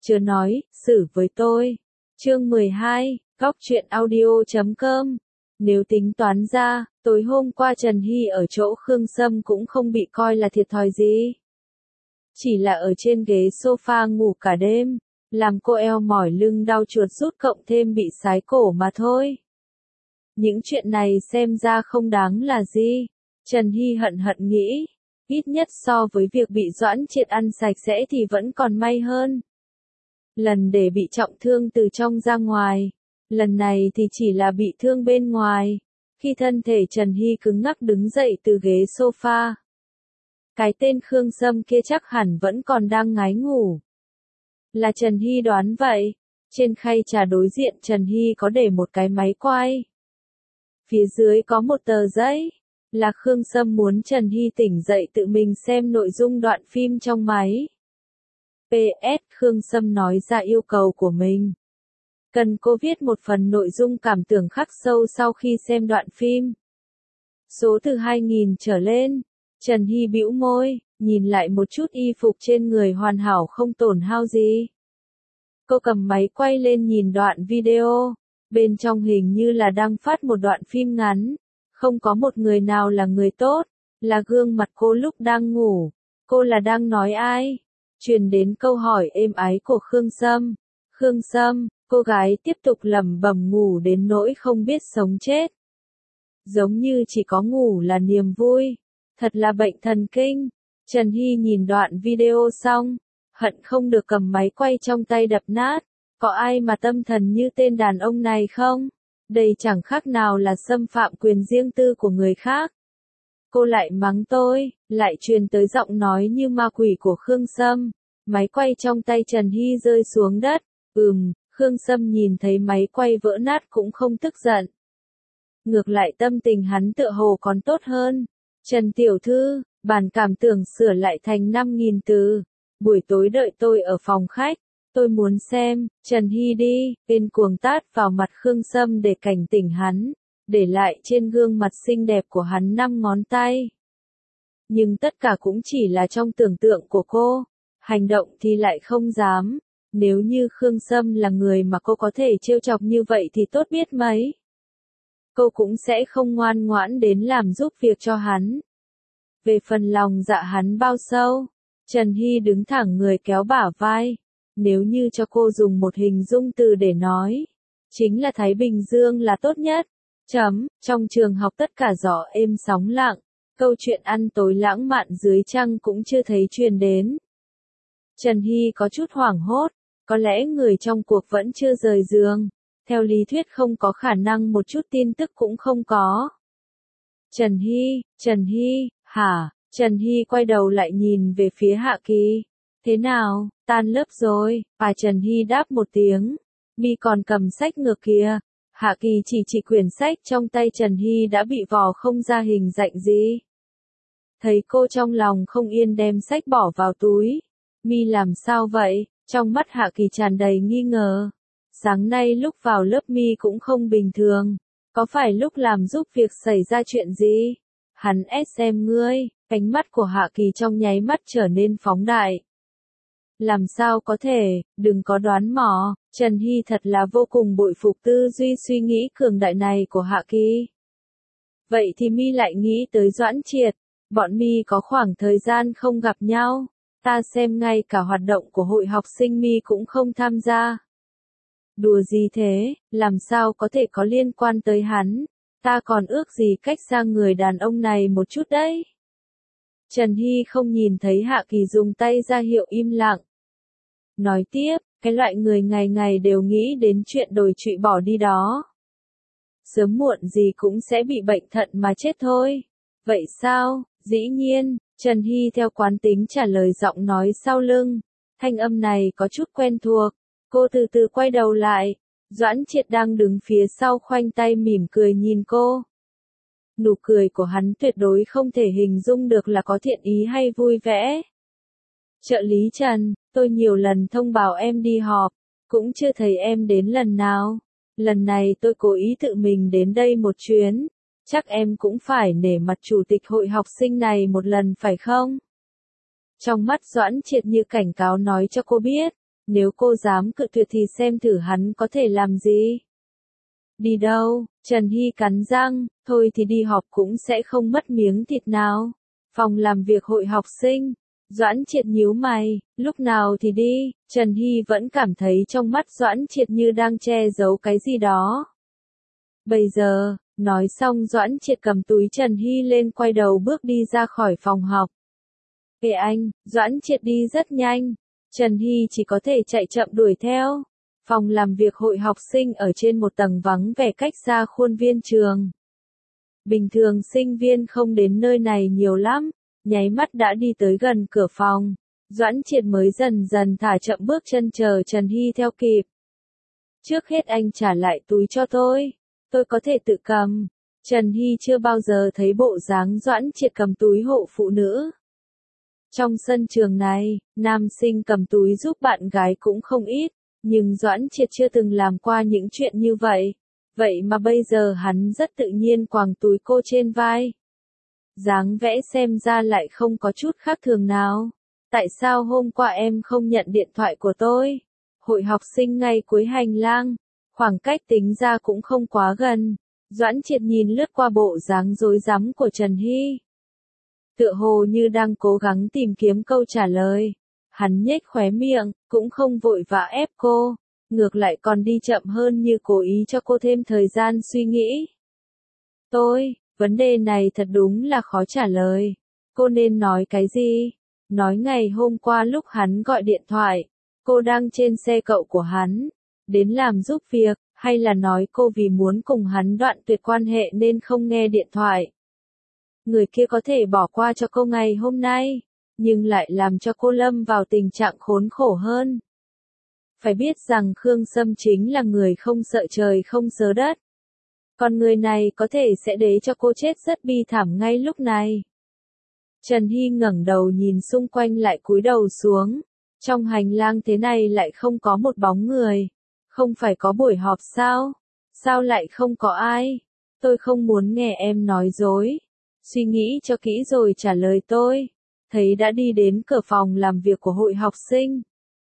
Chớ nói, xử với tôi. Chương 12, Góc truyện audio.com. Nếu tính toán ra, tối hôm qua Trần Hy ở chỗ Khương Sâm cũng không bị coi là thiệt thòi gì. Chỉ là ở trên ghế sofa ngủ cả đêm, làm cô eo mỏi lưng đau chuột rút cộng thêm bị sái cổ mà thôi. Những chuyện này xem ra không đáng là gì. Trần Hy hận hận nghĩ, ít nhất so với việc bị Doãn Triệt ăn sạch sẽ thì vẫn còn may hơn. Lần để bị trọng thương từ trong ra ngoài, lần này thì chỉ là bị thương bên ngoài, khi thân thể Trần Hy cứng ngắc đứng dậy từ ghế sofa. Cái tên Khương Sâm kia chắc hẳn vẫn còn đang ngái ngủ. Là Trần Hy đoán vậy, trên khay trà đối diện Trần Hy có để một cái máy quay. Phía dưới có một tờ giấy, là Khương Sâm muốn Trần Hy tỉnh dậy tự mình xem nội dung đoạn phim trong máy. PS, Khương Sâm nói ra yêu cầu của mình. Cần cô viết một phần nội dung cảm tưởng khắc sâu sau khi xem đoạn phim. Số từ 2000 trở lên. Trần Hy bĩu môi, nhìn lại một chút y phục trên người hoàn hảo không tổn hao gì. Cô cầm máy quay lên nhìn đoạn video. Bên trong hình như là đang phát một đoạn phim ngắn. Không có một người nào là người tốt. Là gương mặt cô lúc đang ngủ. Cô là đang nói ai? Truyền đến câu hỏi êm ái của Khương Sâm. Khương Sâm, cô gái tiếp tục lẩm bẩm ngủ đến nỗi không biết sống chết. Giống như chỉ có ngủ là niềm vui. Thật là bệnh thần kinh. Trần Hy nhìn đoạn video xong, hận không được cầm máy quay trong tay đập nát. Có ai mà tâm thần như tên đàn ông này không? Đây chẳng khác nào là xâm phạm quyền riêng tư của người khác. Cô lại mắng tôi, lại truyền tới giọng nói như ma quỷ của Khương Sâm. Máy quay trong tay Trần Hy rơi xuống đất. Khương Sâm nhìn thấy máy quay vỡ nát cũng không tức giận. Ngược lại tâm tình hắn tựa hồ còn tốt hơn. Trần tiểu thư, bản cảm tưởng sửa lại thành 5.000 từ. Buổi tối đợi tôi ở phòng khách. Tôi muốn xem. Trần Hy đi, bên cuồng tát vào mặt Khương Sâm để cảnh tỉnh hắn. Để lại trên gương mặt xinh đẹp của hắn 5 ngón tay. Nhưng tất cả cũng chỉ là trong tưởng tượng của cô. Hành động thì lại không dám. Nếu như Khương Sâm là người mà cô có thể trêu chọc như vậy thì tốt biết mấy. Cô cũng sẽ không ngoan ngoãn đến làm giúp việc cho hắn. Về phần lòng dạ hắn bao sâu, Trần Hy đứng thẳng người kéo bả vai. Nếu như cho cô dùng một hình dung từ để nói, chính là Thái Bình Dương là tốt nhất. Trong trường học tất cả gió êm sóng lặng, câu chuyện ăn tối lãng mạn dưới trăng cũng chưa thấy truyền đến. Trần Hy có chút hoảng hốt, có lẽ người trong cuộc vẫn chưa rời giường. Theo lý thuyết không có khả năng một chút tin tức cũng không có. Trần Hy, hả? Trần Hy quay đầu lại nhìn về phía Hạ Kỳ. Thế nào, tan lớp rồi? Trần Hy đáp một tiếng. Mi còn cầm sách ngược kìa. Hạ Kỳ chỉ quyển sách trong tay Trần Hy đã bị vò không ra hình dạng gì. Thấy cô trong lòng không yên đem sách bỏ vào túi. Mi làm sao vậy? Trong mắt Hạ Kỳ tràn đầy nghi ngờ. Sáng nay lúc vào lớp Mi cũng không bình thường. Có phải lúc làm giúp việc xảy ra chuyện gì? Hắn xem ngươi. Ánh mắt của Hạ Kỳ trong nháy mắt trở nên phóng đại. Làm sao có thể, đừng có đoán mò. Trần Hy thật là vô cùng bội phục tư duy suy nghĩ cường đại này của Hạ Kỳ. Vậy thì Mi lại nghĩ tới Doãn Triệt. Bọn Mi có khoảng thời gian không gặp nhau. Ta xem ngay cả hoạt động của hội học sinh Mi cũng không tham gia. Đùa gì thế, làm sao có thể có liên quan tới hắn, ta còn ước gì cách xa người đàn ông này một chút đấy. Trần Hy không nhìn thấy Hạ Kỳ dùng tay ra hiệu im lặng. Nói tiếp, cái loại người ngày ngày đều nghĩ đến chuyện đồi trụy bỏ đi đó. Sớm muộn gì cũng sẽ bị bệnh thận mà chết thôi. Vậy sao? Dĩ nhiên, Trần Hy theo quán tính trả lời giọng nói sau lưng. Thanh âm này có chút quen thuộc. Cô từ từ quay đầu lại. Doãn Triệt đang đứng phía sau khoanh tay mỉm cười nhìn cô. Nụ cười của hắn tuyệt đối không thể hình dung được là có thiện ý hay vui vẻ. Trợ lý Trần, tôi nhiều lần thông báo em đi họp, cũng chưa thấy em đến lần nào. Lần này tôi cố ý tự mình đến đây một chuyến. Chắc em cũng phải nể mặt chủ tịch hội học sinh này một lần phải không? Trong mắt Doãn Triệt như cảnh cáo nói cho cô biết, Nếu cô dám cự tuyệt thì xem thử hắn có thể làm gì. Đi đâu? Trần Hy cắn răng, thôi thì đi họp cũng sẽ không mất miếng thịt nào. Phòng làm việc hội học sinh. Doãn Triệt nhíu mày, lúc nào thì đi, Trần Hy vẫn cảm thấy trong mắt Doãn Triệt như đang che giấu cái gì đó. Bây giờ, nói xong Doãn Triệt cầm túi Trần Hy lên quay đầu bước đi ra khỏi phòng học. Ê anh, Doãn Triệt đi rất nhanh, Trần Hy chỉ có thể chạy chậm đuổi theo. Phòng làm việc hội học sinh ở trên một tầng vắng vẻ cách xa khuôn viên trường. Bình thường sinh viên không đến nơi này nhiều lắm, nháy mắt đã đi tới gần cửa phòng. Doãn Triệt mới dần dần thả chậm bước chân chờ Trần Hy theo kịp. Trước hết anh trả lại túi cho tôi có thể tự cầm. Trần Hy chưa bao giờ thấy bộ dáng Doãn Triệt cầm túi hộ phụ nữ. Trong sân trường này, nam sinh cầm túi giúp bạn gái cũng không ít, nhưng Doãn Triệt chưa từng làm qua những chuyện như vậy. Vậy mà bây giờ hắn rất tự nhiên quàng túi cô trên vai. Dáng vẽ xem ra lại không có chút khác thường nào. Tại sao hôm qua em không nhận điện thoại của tôi? Hội học sinh ngay cuối hành lang, khoảng cách tính ra cũng không quá gần. Doãn Triệt nhìn lướt qua bộ dáng rối rắm của Trần Hy. Tựa hồ như đang cố gắng tìm kiếm câu trả lời. Hắn nhếch khóe miệng, cũng không vội vã ép cô, ngược lại còn đi chậm hơn như cố ý cho cô thêm thời gian suy nghĩ. Vấn đề này thật đúng là khó trả lời. Cô nên nói cái gì? Nói ngày hôm qua lúc hắn gọi điện thoại, cô đang trên xe cậu của hắn, đến làm giúp việc, hay là nói cô vì muốn cùng hắn đoạn tuyệt quan hệ nên không nghe điện thoại. Người kia có thể bỏ qua cho cô ngày hôm nay, nhưng lại làm cho cô lâm vào tình trạng khốn khổ hơn. Phải biết rằng Khương Sâm chính là người không sợ trời không sợ đất. Còn người này có thể sẽ để cho cô chết rất bi thảm ngay lúc này. Trần Hy ngẩng đầu nhìn xung quanh lại cúi đầu xuống. Trong hành lang thế này lại không có một bóng người. Không phải có buổi họp sao? Sao lại không có ai? Tôi không muốn nghe em nói dối. Suy nghĩ cho kỹ rồi trả lời tôi. Thấy đã đi đến cửa phòng làm việc của hội học sinh.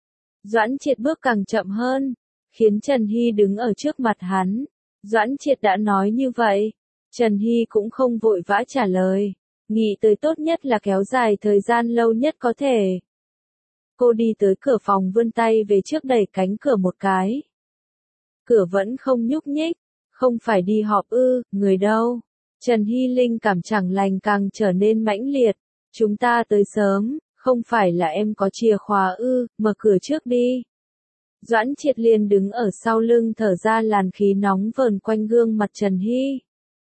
Doãn Triệt bước càng chậm hơn, khiến Trần Hy đứng ở trước mặt hắn. Doãn Triệt đã nói như vậy. Trần Hy cũng không vội vã trả lời. Nghĩ tới tốt nhất là kéo dài thời gian lâu nhất có thể. Cô đi tới cửa phòng vươn tay về trước đẩy cánh cửa một cái. Cửa vẫn không nhúc nhích. Không phải đi họp ư, người đâu? Trần Hy linh cảm chẳng lành càng trở nên mãnh liệt. Chúng ta tới sớm, không phải là em có chìa khóa ư, mở cửa trước đi. Doãn Triệt liền đứng ở sau lưng thở ra làn khí nóng vờn quanh gương mặt Trần Hy.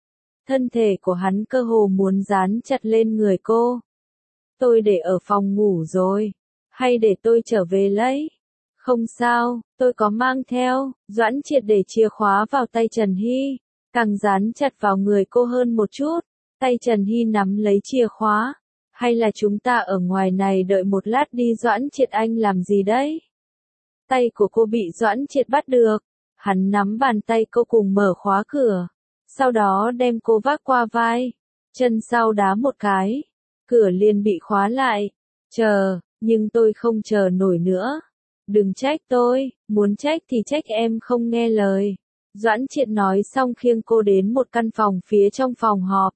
Thân thể của hắn cơ hồ muốn dán chặt lên người cô. Tôi để ở phòng ngủ rồi. Hay để tôi trở về lấy? Không sao, tôi có mang theo. Doãn Triệt để chìa khóa vào tay Trần Hy, càng dán chặt vào người cô hơn một chút. Tay Trần Hy nắm lấy chìa khóa. Hay là chúng ta ở ngoài này đợi một lát đi? Doãn Triệt, anh làm gì đấy? Tay của cô bị Doãn Triệt bắt được. Hắn nắm bàn tay cô cùng mở khóa cửa. Sau đó đem cô vác qua vai. Chân sau đá một cái. Cửa liền bị khóa lại. Chờ, nhưng tôi không chờ nổi nữa. Đừng trách tôi, muốn trách thì trách em không nghe lời. Doãn Triệt nói xong khiêng cô đến một căn phòng phía trong phòng họp.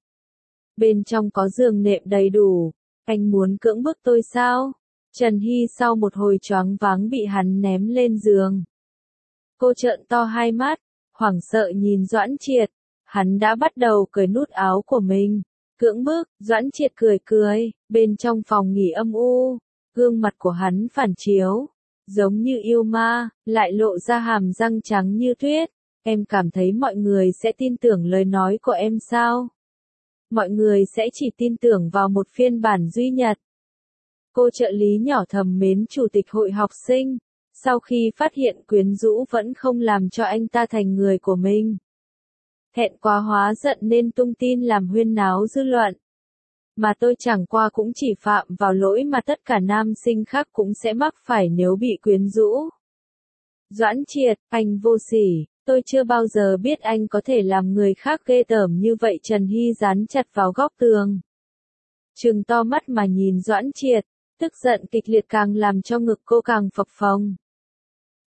Bên trong có giường nệm đầy đủ. Anh muốn cưỡng bức tôi sao? Trần Hy sau một hồi choáng váng bị hắn ném lên giường. Cô trợn to hai mắt, hoảng sợ nhìn Doãn Triệt. Hắn đã bắt đầu cởi nút áo của mình. Cưỡng bức, Doãn Triệt cười cười, bên trong phòng nghỉ âm u. Gương mặt của hắn phản chiếu, giống như yêu ma, lại lộ ra hàm răng trắng như tuyết. Em cảm thấy mọi người sẽ tin tưởng lời nói của em sao? Mọi người sẽ chỉ tin tưởng vào một phiên bản duy nhất. Cô trợ lý nhỏ thầm mến chủ tịch hội học sinh, sau khi phát hiện quyến rũ vẫn không làm cho anh ta thành người của mình. Thẹn quá hóa giận nên tung tin làm huyên náo dư luận. Mà tôi chẳng qua cũng chỉ phạm vào lỗi mà tất cả nam sinh khác cũng sẽ mắc phải nếu bị quyến rũ. Doãn Triệt, anh vô sỉ, tôi chưa bao giờ biết anh có thể làm người khác ghê tởm như vậy. Trần Hy dán chặt vào góc tường. Trừng to mắt mà nhìn Doãn Triệt, tức giận kịch liệt càng làm cho ngực cô càng phập phồng.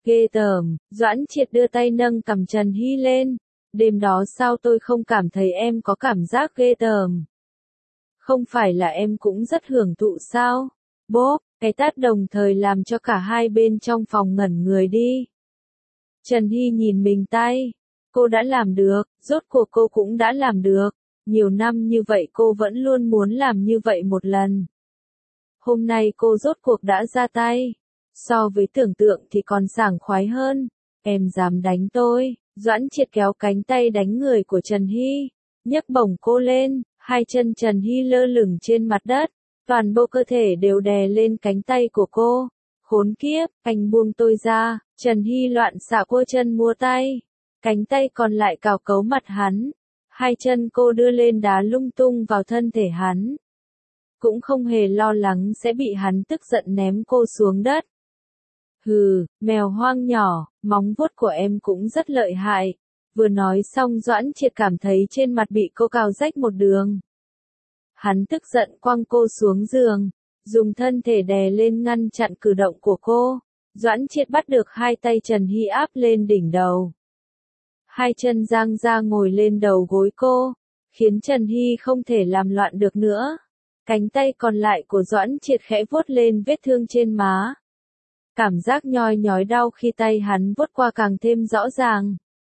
Ghê tởm, Doãn Triệt đưa tay nâng cằm Trần Hy lên. Đêm đó sao tôi không cảm thấy em có cảm giác ghê tởm? Không phải là em cũng rất hưởng thụ sao? Bốp, cái tát đồng thời làm cho cả hai bên trong phòng ngẩn người đi. Trần Hy nhìn mình tay. Cô đã làm được, rốt cuộc cô cũng đã làm được. Nhiều năm như vậy cô vẫn luôn muốn làm như vậy một lần. Hôm nay cô rốt cuộc đã ra tay. So với tưởng tượng thì còn sảng khoái hơn. Em dám đánh tôi. Doãn Triệt kéo cánh tay đánh người của Trần Hy. Nhấc bổng cô lên, hai chân Trần Hy lơ lửng trên mặt đất. Toàn bộ cơ thể đều đè lên cánh tay của cô. Khốn kiếp, anh buông tôi ra. Trần Hy loạn xạ cô chân mua tay. Cánh tay còn lại cào cấu mặt hắn. Hai chân cô đưa lên đá lung tung vào thân thể hắn. Cũng không hề lo lắng sẽ bị hắn tức giận ném cô xuống đất. Hừ, mèo hoang nhỏ, móng vuốt của em cũng rất lợi hại. Vừa nói xong Doãn Triệt cảm thấy trên mặt bị cô cào rách một đường. Hắn tức giận quăng cô xuống giường, dùng thân thể đè lên ngăn chặn cử động của cô. Doãn Triệt bắt được hai tay Trần Hy áp lên đỉnh đầu. Hai chân giang ra ngồi lên đầu gối cô, khiến Trần Hy không thể làm loạn được nữa. Cánh tay còn lại của Doãn Triệt khẽ vuốt lên vết thương trên má. Cảm giác nhoi nhói đau khi tay hắn vuốt qua càng thêm rõ ràng.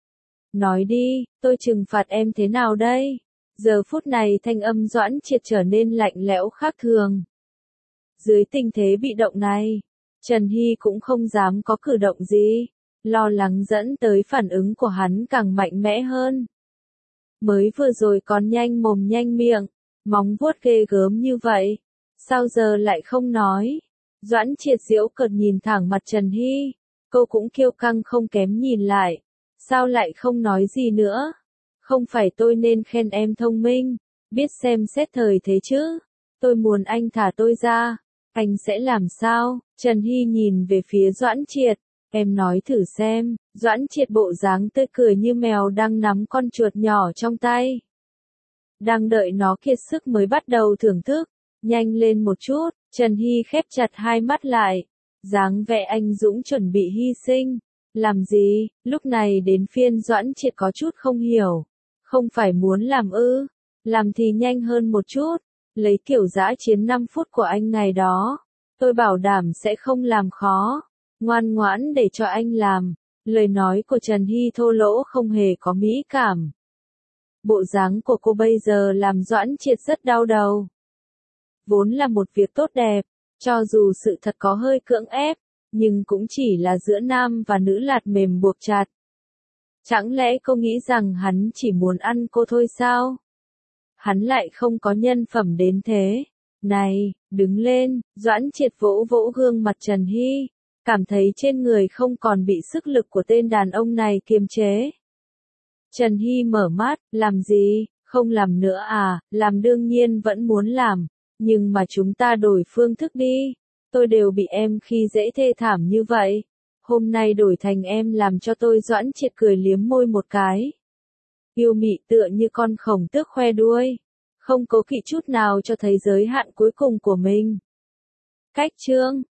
Nói đi, tôi trừng phạt em thế nào đây? Giờ phút này thanh âm Doãn Triệt trở nên lạnh lẽo khác thường. Dưới tình thế bị động này, Trần Hy cũng không dám có cử động gì. Lo lắng dẫn tới phản ứng của hắn càng mạnh mẽ hơn. Mới vừa rồi còn nhanh mồm nhanh miệng, móng vuốt ghê gớm như vậy. Sao giờ lại không nói? Doãn Triệt giễu cợt nhìn thẳng mặt Trần Hy. Cô cũng kiêu căng không kém nhìn lại. Sao lại không nói gì nữa? Không phải tôi nên khen em thông minh, biết xem xét thời thế chứ. Tôi muốn anh thả tôi ra. Anh sẽ làm sao? Trần Hy nhìn về phía Doãn Triệt. Em nói thử xem. Doãn Triệt bộ dáng tươi cười như mèo đang nắm con chuột nhỏ trong tay. Đang đợi nó kiệt sức mới bắt đầu thưởng thức. Nhanh lên một chút. Trần Hy khép chặt hai mắt lại. Dáng vẻ anh dũng chuẩn bị hy sinh. Làm gì? Lúc này đến phiên Doãn Triệt có chút không hiểu. Không phải muốn làm ư? Làm thì nhanh hơn một chút. Lấy kiểu dã chiến 5 phút của anh ngày đó. Tôi bảo đảm sẽ không làm khó. Ngoan ngoãn để cho anh làm. Lời nói của Trần Hy thô lỗ không hề có mỹ cảm. Bộ dáng của cô bây giờ làm Doãn Triệt rất đau đầu. Vốn là một việc tốt đẹp, cho dù sự thật có hơi cưỡng ép, nhưng cũng chỉ là giữa nam và nữ lạt mềm buộc chặt. Chẳng lẽ cô nghĩ rằng hắn chỉ muốn ăn cô thôi sao? Hắn lại không có nhân phẩm đến thế. Này, đứng lên, Doãn Triệt vỗ vỗ gương mặt Trần Hy. Cảm thấy trên người không còn bị sức lực của tên đàn ông này kiềm chế. Trần Hy mở mắt, làm gì, không làm nữa à, làm đương nhiên vẫn muốn làm, nhưng mà chúng ta đổi phương thức đi. Tôi đều bị em khi dễ thê thảm như vậy. Hôm nay đổi thành em làm cho tôi. Doãn Triệt cười liếm môi một cái. Yêu mị tựa như con khổng tước khoe đuôi. Không cố kỵ chút nào cho thấy giới hạn cuối cùng của mình. Cách chương